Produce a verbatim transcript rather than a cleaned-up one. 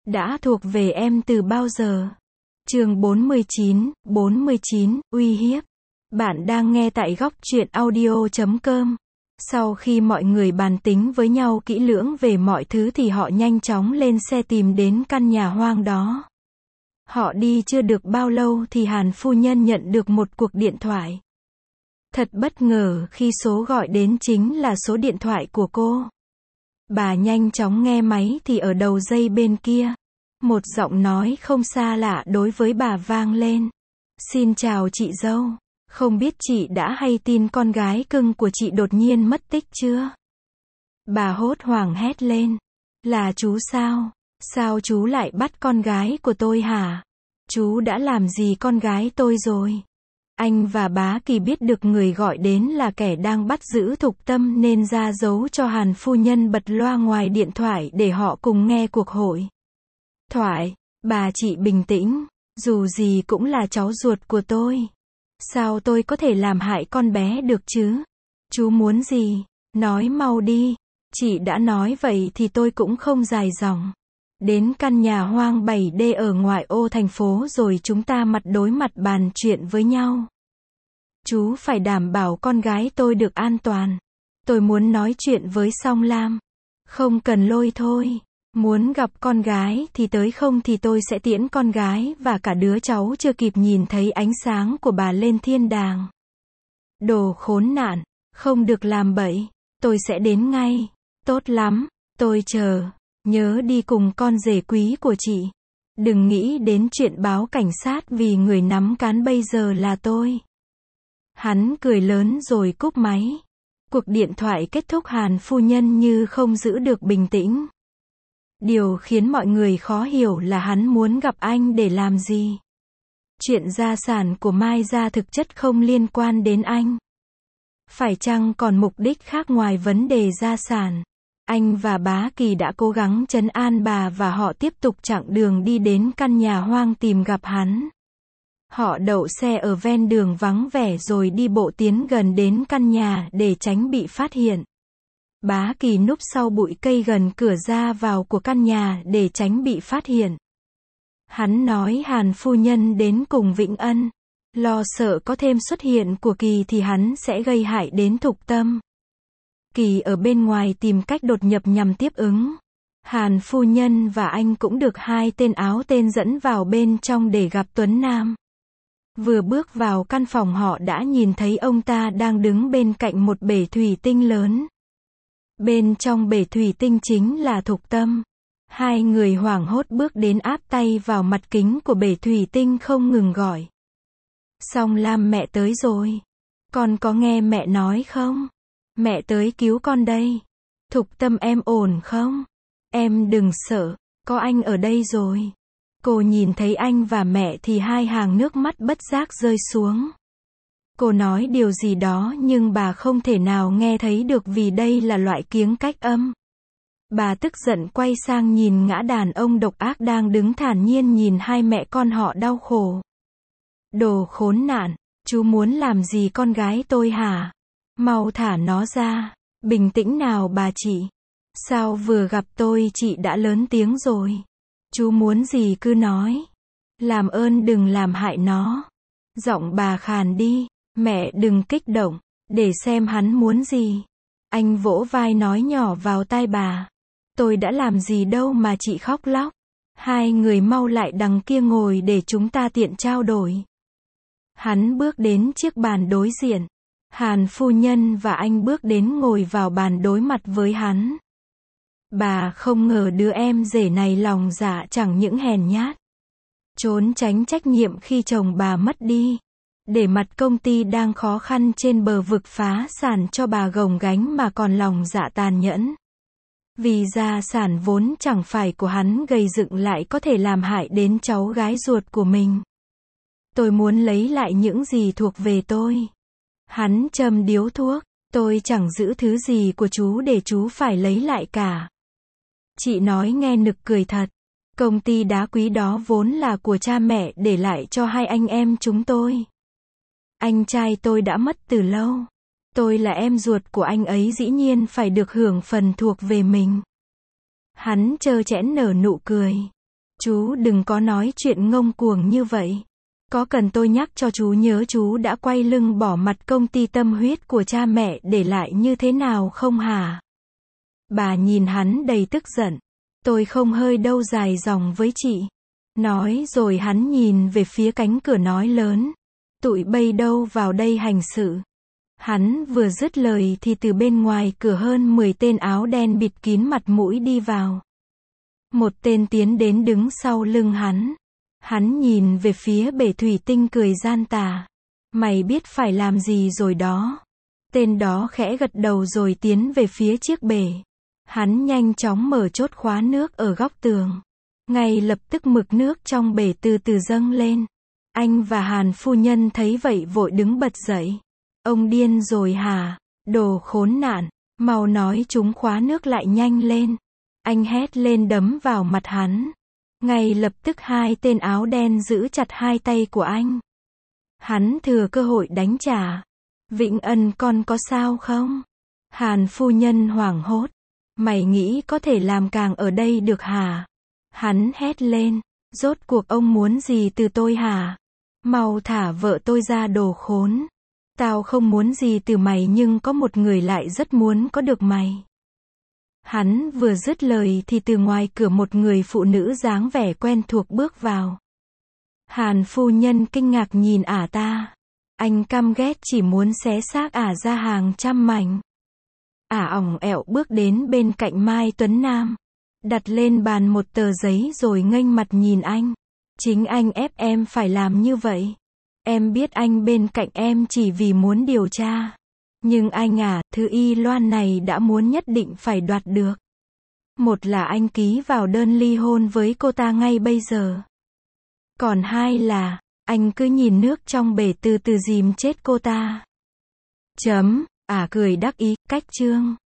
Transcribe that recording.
đã thuộc về em từ bao giờ? Chương bốn mươi chín, bốn mươi chín, uy hiếp. Bạn đang nghe tại góc truyện audio chấm com. Sau khi mọi người bàn tính với nhau kỹ lưỡng về mọi thứ thì họ nhanh chóng lên xe tìm đến căn nhà hoang đó. Họ đi chưa được bao lâu thì Hàn phu nhân nhận được một cuộc điện thoại. Thật bất ngờ khi số gọi đến chính là số điện thoại của cô. Bà nhanh chóng nghe máy thì ở đầu dây bên kia, một giọng nói không xa lạ đối với bà vang lên. Xin chào chị dâu, không biết chị đã hay tin con gái cưng của chị đột nhiên mất tích chưa? Bà hốt hoảng hét lên. Là chú sao? Sao chú lại bắt con gái của tôi hả? Chú đã làm gì con gái tôi rồi? Anh và Bá Kỳ biết được người gọi đến là kẻ đang bắt giữ Thục Tâm nên ra dấu cho Hàn phu nhân bật loa ngoài điện thoại để họ cùng nghe cuộc hội thoại. Bà chị bình tĩnh, dù gì cũng là cháu ruột của tôi. Sao tôi có thể làm hại con bé được chứ? Chú muốn gì? Nói mau đi. Chị đã nói vậy thì tôi cũng không dài dòng. Đến căn nhà hoang bảy D ở ngoại ô thành phố rồi chúng ta mặt đối mặt bàn chuyện với nhau. Chú phải đảm bảo con gái tôi được an toàn. Tôi muốn nói chuyện với Song Lam. Không cần lôi thôi. Muốn gặp con gái thì tới, không thì tôi sẽ tiễn con gái và cả đứa cháu chưa kịp nhìn thấy ánh sáng của bà lên thiên đàng. Đồ khốn nạn, không được làm bậy. Tôi sẽ đến ngay. Tốt lắm, tôi chờ. Nhớ đi cùng con rể quý của chị. Đừng nghĩ đến chuyện báo cảnh sát vì người nắm cán bây giờ là tôi. Hắn cười lớn rồi cúp máy. Cuộc điện thoại kết thúc, Hàn phu nhân như không giữ được bình tĩnh. Điều khiến mọi người khó hiểu là hắn muốn gặp anh để làm gì? Chuyện gia sản của Mai gia thực chất không liên quan đến anh. Phải chăng còn mục đích khác ngoài vấn đề gia sản? Anh và Bá Kỳ đã cố gắng trấn an bà và họ tiếp tục chặng đường đi đến căn nhà hoang tìm gặp hắn. Họ đậu xe ở ven đường vắng vẻ rồi đi bộ tiến gần đến căn nhà để tránh bị phát hiện. Bá Kỳ núp sau bụi cây gần cửa ra vào của căn nhà để tránh bị phát hiện. Hắn nói Hàn phu nhân đến cùng Vĩnh Ân. Lo sợ có thêm xuất hiện của Kỳ thì hắn sẽ gây hại đến Thục Tâm. Kỳ ở bên ngoài tìm cách đột nhập nhằm tiếp ứng. Hàn phu nhân và anh cũng được hai tên áo tên dẫn vào bên trong để gặp Tuấn Nam. Vừa bước vào căn phòng họ đã nhìn thấy ông ta đang đứng bên cạnh một bể thủy tinh lớn. Bên trong bể thủy tinh chính là Thục Tâm. Hai người hoảng hốt bước đến áp tay vào mặt kính của bể thủy tinh không ngừng gọi. Song Lam, mẹ tới rồi. Con có nghe mẹ nói không? Mẹ tới cứu con đây. Thục Tâm, em ổn không? Em đừng sợ, có anh ở đây rồi. Cô nhìn thấy anh và mẹ thì hai hàng nước mắt bất giác rơi xuống. Cô nói điều gì đó nhưng bà không thể nào nghe thấy được vì đây là loại kiếng cách âm. Bà tức giận quay sang nhìn ngã đàn ông độc ác đang đứng thản nhiên nhìn hai mẹ con họ đau khổ. Đồ khốn nạn, chú muốn làm gì con gái tôi hả? Mau thả nó ra. Bình tĩnh nào bà chị. Sao vừa gặp tôi chị đã lớn tiếng rồi? Chú muốn gì cứ nói. Làm ơn đừng làm hại nó. Giọng bà khàn đi. Mẹ đừng kích động. Để xem hắn muốn gì. Anh vỗ vai nói nhỏ vào tai bà. Tôi đã làm gì đâu mà chị khóc lóc. Hai người mau lại đằng kia ngồi để chúng ta tiện trao đổi. Hắn bước đến chiếc bàn đối diện. Hàn phu nhân và anh bước đến ngồi vào bàn đối mặt với hắn. Bà không ngờ đứa em rể này lòng dạ chẳng những hèn nhát, trốn tránh trách nhiệm khi chồng bà mất đi, để mặt công ty đang khó khăn trên bờ vực phá sản cho bà gồng gánh mà còn lòng dạ tàn nhẫn. Vì gia sản vốn chẳng phải của hắn gây dựng lại có thể làm hại đến cháu gái ruột của mình. Tôi muốn lấy lại những gì thuộc về tôi. Hắn châm điếu thuốc. Tôi chẳng giữ thứ gì của chú để chú phải lấy lại cả. Chị nói nghe nực cười thật. Công ty đá quý đó vốn là của cha mẹ để lại cho hai anh em chúng tôi. Anh trai tôi đã mất từ lâu. Tôi là em ruột của anh ấy, dĩ nhiên phải được hưởng phần thuộc về mình. Hắn trơ trẽn nở nụ cười. Chú đừng có nói chuyện ngông cuồng như vậy. Có cần tôi nhắc cho chú nhớ chú đã quay lưng bỏ mặt công ty tâm huyết của cha mẹ để lại như thế nào không hả? Bà nhìn hắn đầy tức giận. Tôi không hơi đâu dài dòng với chị. Nói rồi hắn nhìn về phía cánh cửa nói lớn. Tụi bay đâu vào đây hành sự. Hắn vừa dứt lời thì từ bên ngoài cửa hơn mười tên áo đen bịt kín mặt mũi đi vào. Một tên tiến đến đứng sau lưng hắn. Hắn nhìn về phía bể thủy tinh cười gian tà. Mày biết phải làm gì rồi đó. Tên đó khẽ gật đầu rồi tiến về phía chiếc bể. Hắn nhanh chóng mở chốt khóa nước ở góc tường. Ngay lập tức mực nước trong bể từ từ dâng lên. Anh và Hàn phu nhân thấy vậy vội đứng bật dậy. Ông điên rồi hả? Đồ khốn nạn. Mau nói chúng khóa nước lại nhanh lên. Anh hét lên đấm vào mặt hắn. Ngay lập tức hai tên áo đen giữ chặt hai tay của anh. Hắn thừa cơ hội đánh trả. Vĩnh Ân con có sao không? Hàn phu nhân hoảng hốt. Mày nghĩ có thể làm càng ở đây được hả? Hắn hét lên. Rốt cuộc ông muốn gì từ tôi hả? Mau thả vợ tôi ra đồ khốn. Tao không muốn gì từ mày nhưng có một người lại rất muốn có được mày. Hắn vừa dứt lời thì từ ngoài cửa một người phụ nữ dáng vẻ quen thuộc bước vào. Hàn phu nhân kinh ngạc nhìn ả ta. Anh căm ghét chỉ muốn xé xác ả ra hàng trăm mảnh. Ả ỏng ẹo bước đến bên cạnh Mai Tuấn Nam. Đặt lên bàn một tờ giấy rồi nghênh mặt nhìn anh. Chính anh ép em phải làm như vậy. Em biết anh bên cạnh em chỉ vì muốn điều tra. Nhưng anh à, thư y loan này đã muốn nhất định phải đoạt được. Một là anh ký vào đơn ly hôn với cô ta ngay bây giờ. Còn hai là, anh cứ nhìn nước trong bể từ từ dìm chết cô ta. Chấm, à cười đắc ý, cách chương.